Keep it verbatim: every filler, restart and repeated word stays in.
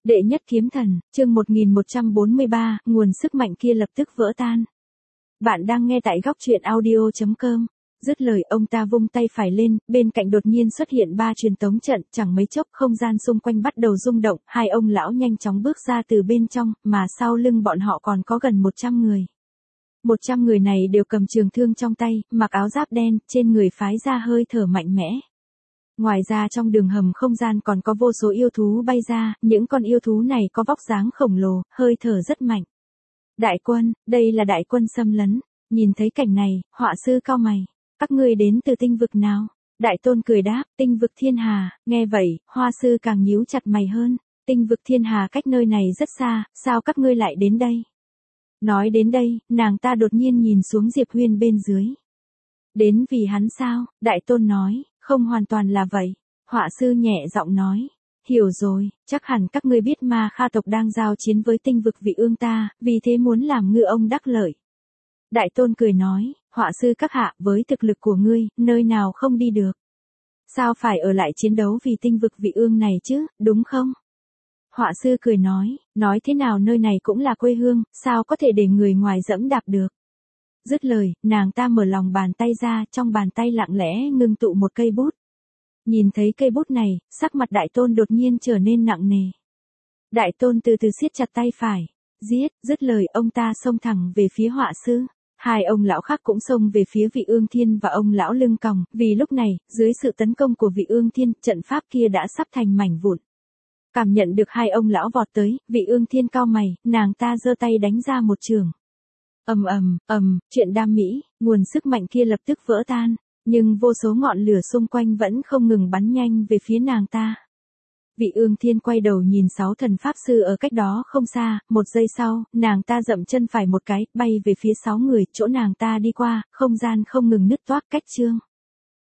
Đệ nhất kiếm thần, chương một nghìn một trăm bốn mươi ba, nguồn sức mạnh kia lập tức vỡ tan. Bạn đang nghe tại góc truyện audio chấm com. Dứt lời ông ta vung tay phải lên, bên cạnh đột nhiên xuất hiện ba truyền tống trận, chẳng mấy chốc không gian xung quanh bắt đầu rung động, hai ông lão nhanh chóng bước ra từ bên trong, mà sau lưng bọn họ còn có gần một trăm người. một trăm người này đều cầm trường thương trong tay, mặc áo giáp đen, trên người phái ra hơi thở mạnh mẽ. Ngoài ra trong đường hầm không gian còn có vô số yêu thú bay ra, những con yêu thú này có vóc dáng khổng lồ, hơi thở rất mạnh. Đại quân, đây là đại quân xâm lấn. Nhìn thấy cảnh này, họa sư cau mày. Các ngươi đến từ tinh vực nào? Đại tôn cười đáp, tinh vực thiên hà. Nghe vậy, hoa sư càng nhíu chặt mày hơn. Tinh vực thiên hà cách nơi này rất xa, sao các ngươi lại đến đây? Nói đến đây, nàng ta đột nhiên nhìn xuống Diệp Huyên bên dưới. Đến vì hắn sao? Đại tôn nói. Không hoàn toàn là vậy. Họa sư nhẹ giọng nói. Hiểu rồi, chắc hẳn các ngươi biết ma kha tộc đang giao chiến với tinh vực vị ương ta, vì thế muốn làm ngư ông đắc lợi. Đại tôn cười nói, họa sư các hạ, với thực lực của ngươi, nơi nào không đi được. Sao phải ở lại chiến đấu vì tinh vực vị ương này chứ, đúng không? Họa sư cười nói, nói thế nào nơi này cũng là quê hương, sao có thể để người ngoài dẫm đạp được. Dứt lời, nàng ta mở lòng bàn tay ra, trong bàn tay lặng lẽ ngưng tụ một cây bút. Nhìn thấy cây bút này, sắc mặt đại tôn đột nhiên trở nên nặng nề. Đại tôn từ từ siết chặt tay phải. Giết, dứt lời ông ta xông thẳng về phía họa sư. Hai ông lão khác cũng xông về phía vị ương thiên và ông lão lưng còng, vì lúc này, dưới sự tấn công của vị ương thiên, trận pháp kia đã sắp thành mảnh vụn. Cảm nhận được hai ông lão vọt tới, vị ương thiên cau mày, nàng ta giơ tay đánh ra một chưởng. Ầm ầm, ầm, chuyện đam mỹ, nguồn sức mạnh kia lập tức vỡ tan, nhưng vô số ngọn lửa xung quanh vẫn không ngừng bắn nhanh về phía nàng ta. Vị ương thiên quay đầu nhìn sáu thần pháp sư ở cách đó không xa, một giây sau, nàng ta dậm chân phải một cái, bay về phía sáu người, chỗ nàng ta đi qua, không gian không ngừng nứt toác cách trương.